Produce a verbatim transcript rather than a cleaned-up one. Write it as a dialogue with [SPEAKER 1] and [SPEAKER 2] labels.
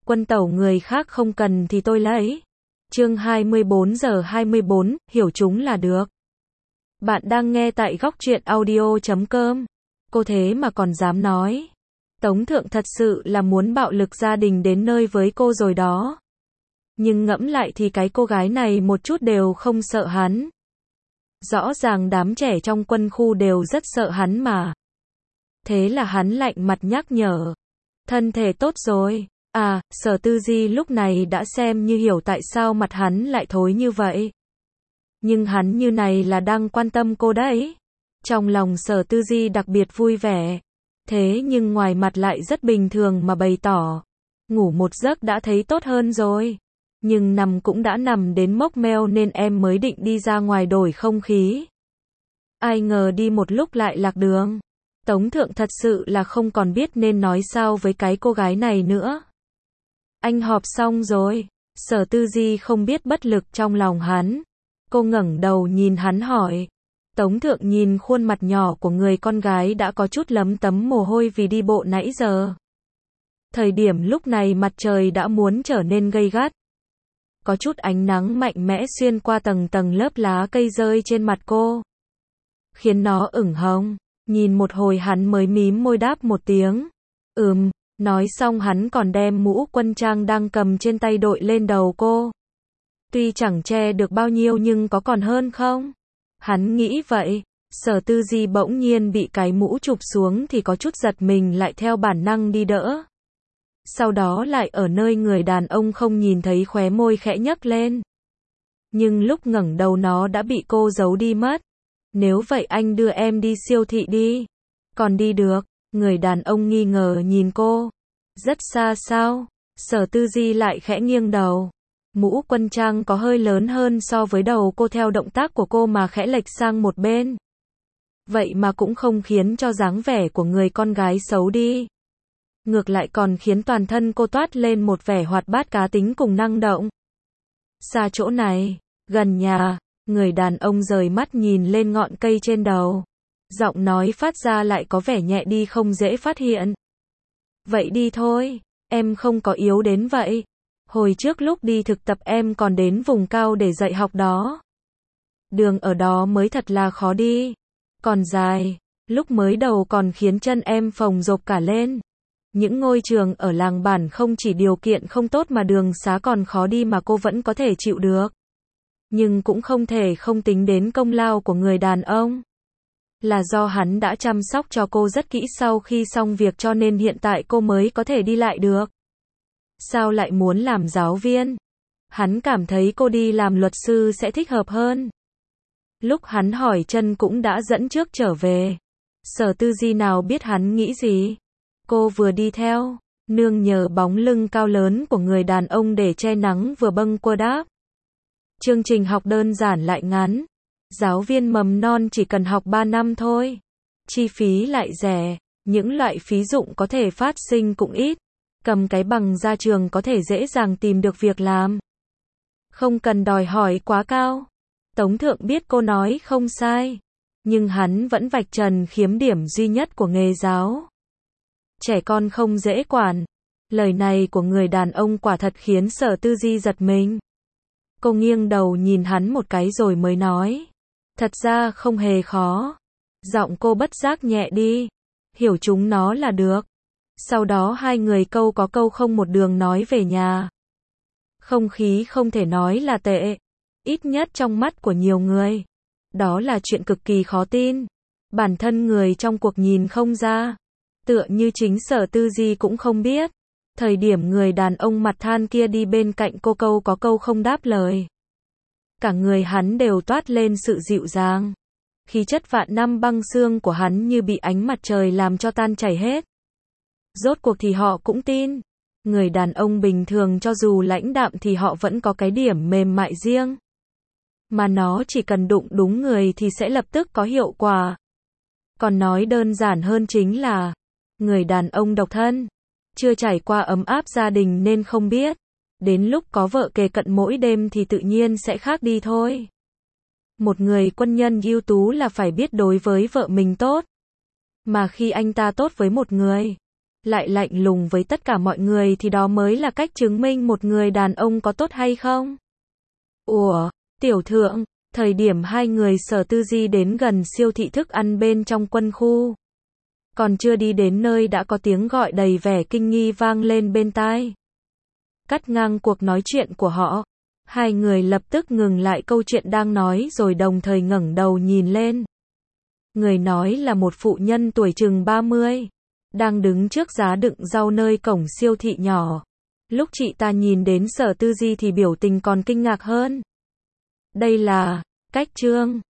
[SPEAKER 1] Quân tẩu người khác không cần thì tôi lấy. Chương hai mươi bốn giờ hai mươi bốn, hiểu chúng là được. Bạn đang nghe tại góc truyện audio chấm com. Cô thế mà còn dám nói. Tống Thượng thật sự là muốn bạo lực gia đình đến nơi với cô rồi đó. Nhưng ngẫm lại thì cái cô gái này một chút đều không sợ hắn. Rõ ràng đám trẻ trong quân khu đều rất sợ hắn mà. Thế là hắn lạnh mặt nhắc nhở. Thân thể tốt rồi. À, Sở Tư Di lúc này đã xem như hiểu tại sao mặt hắn lại thối như vậy. Nhưng hắn như này là đang quan tâm cô đấy. Trong lòng Sở Tư Di đặc biệt vui vẻ. Thế nhưng ngoài mặt lại rất bình thường mà bày tỏ. Ngủ một giấc đã thấy tốt hơn rồi. Nhưng nằm cũng đã nằm đến mốc meo nên em mới định đi ra ngoài đổi không khí. Ai ngờ đi một lúc lại lạc đường. Tống Thượng thật sự là không còn biết nên nói sao với cái cô gái này nữa. Anh họp xong rồi. Sở Tư Di không biết bất lực trong lòng hắn. Cô ngẩng đầu nhìn hắn hỏi. Tống Thượng nhìn khuôn mặt nhỏ của người con gái đã có chút lấm tấm mồ hôi vì đi bộ nãy giờ. Thời điểm lúc này mặt trời đã muốn trở nên gay gắt. Có chút ánh nắng mạnh mẽ xuyên qua tầng tầng lớp lá cây rơi trên mặt cô. Khiến nó ửng hồng. Nhìn một hồi hắn mới mím môi đáp một tiếng. Ừm, nói xong hắn còn đem mũ quân trang đang cầm trên tay đội lên đầu cô. Tuy chẳng che được bao nhiêu nhưng có còn hơn không? Hắn nghĩ vậy. Sở Tư Di bỗng nhiên bị cái mũ chụp xuống thì có chút giật mình lại theo bản năng đi đỡ. Sau đó lại ở nơi người đàn ông không nhìn thấy khóe môi khẽ nhấc lên. Nhưng lúc ngẩng đầu nó đã bị cô giấu đi mất. Nếu vậy anh đưa em đi siêu thị đi. Còn đi được. Người đàn ông nghi ngờ nhìn cô. Rất xa sao? Sở Tư Di lại khẽ nghiêng đầu. Mũ quân trang có hơi lớn hơn so với đầu cô theo động tác của cô mà khẽ lệch sang một bên. Vậy mà cũng không khiến cho dáng vẻ của người con gái xấu đi. Ngược lại còn khiến toàn thân cô toát lên một vẻ hoạt bát cá tính cùng năng động. Xa chỗ này, gần nhà, người đàn ông rời mắt nhìn lên ngọn cây trên đầu. Giọng nói phát ra lại có vẻ nhẹ đi không dễ phát hiện. Vậy đi thôi, em không có yếu đến vậy. Hồi trước lúc đi thực tập em còn đến vùng cao để dạy học đó. Đường ở đó mới thật là khó đi. Còn dài, lúc mới đầu còn khiến chân em phồng rộp cả lên. Những ngôi trường ở làng bản không chỉ điều kiện không tốt mà đường xá còn khó đi mà cô vẫn có thể chịu được. Nhưng cũng không thể không tính đến công lao của người đàn ông. Là do hắn đã chăm sóc cho cô rất kỹ sau khi xong việc cho nên hiện tại cô mới có thể đi lại được. Sao lại muốn làm giáo viên? Hắn cảm thấy cô đi làm luật sư sẽ thích hợp hơn. Lúc hắn hỏi chân cũng đã dẫn trước trở về. Sở Tư Di nào biết hắn nghĩ gì. Cô vừa đi theo, nương nhờ bóng lưng cao lớn của người đàn ông để che nắng vừa bâng quơ đáp. Chương trình học đơn giản lại ngắn. Giáo viên mầm non chỉ cần học ba năm thôi. Chi phí lại rẻ, những loại phí dụng có thể phát sinh cũng ít. Cầm cái bằng ra trường có thể dễ dàng tìm được việc làm. Không cần đòi hỏi quá cao. Tống Thượng biết cô nói không sai. Nhưng hắn vẫn vạch trần khiếm điểm duy nhất của nghề giáo. Trẻ con không dễ quản. Lời này của người đàn ông quả thật khiến Sở Tư Di giật mình. Cô nghiêng đầu nhìn hắn một cái rồi mới nói. Thật ra không hề khó. Giọng cô bất giác nhẹ đi. Hiểu chúng nó là được. Sau đó hai người câu có câu không một đường nói về nhà. Không khí không thể nói là tệ. Ít nhất trong mắt của nhiều người. Đó là chuyện cực kỳ khó tin. Bản thân người trong cuộc nhìn không ra. Tựa như chính Sở Tư Di cũng không biết. Thời điểm người đàn ông mặt than kia đi bên cạnh cô câu có câu không đáp lời. Cả người hắn đều toát lên sự dịu dàng. Khí chất vạn năm băng xương của hắn như bị ánh mặt trời làm cho tan chảy hết. Rốt cuộc thì họ cũng tin. Người đàn ông bình thường cho dù lãnh đạm thì họ vẫn có cái điểm mềm mại riêng. Mà nó chỉ cần đụng đúng người thì sẽ lập tức có hiệu quả. Còn nói đơn giản hơn chính là người đàn ông độc thân. Chưa trải qua ấm áp gia đình nên không biết. Đến lúc có vợ kề cận mỗi đêm thì tự nhiên sẽ khác đi thôi. Một người quân nhân ưu tú là phải biết đối với vợ mình tốt. Mà khi anh ta tốt với một người, lại lạnh lùng với tất cả mọi người thì đó mới là cách chứng minh một người đàn ông có tốt hay không. Ủa, tiểu thượng, thời điểm hai người Sở Tư Di đến gần siêu thị thức ăn bên trong quân khu. Còn chưa đi đến nơi đã có tiếng gọi đầy vẻ kinh nghi vang lên bên tai. Cắt ngang cuộc nói chuyện của họ. Hai người lập tức ngừng lại câu chuyện đang nói rồi đồng thời ngẩng đầu nhìn lên. Người nói là một phụ nhân tuổi chừng ba mươi. Đang đứng trước giá đựng rau nơi cổng siêu thị nhỏ. Lúc chị ta nhìn đến Sở Tư Di thì biểu tình còn kinh ngạc hơn. Đây là Cách Trương.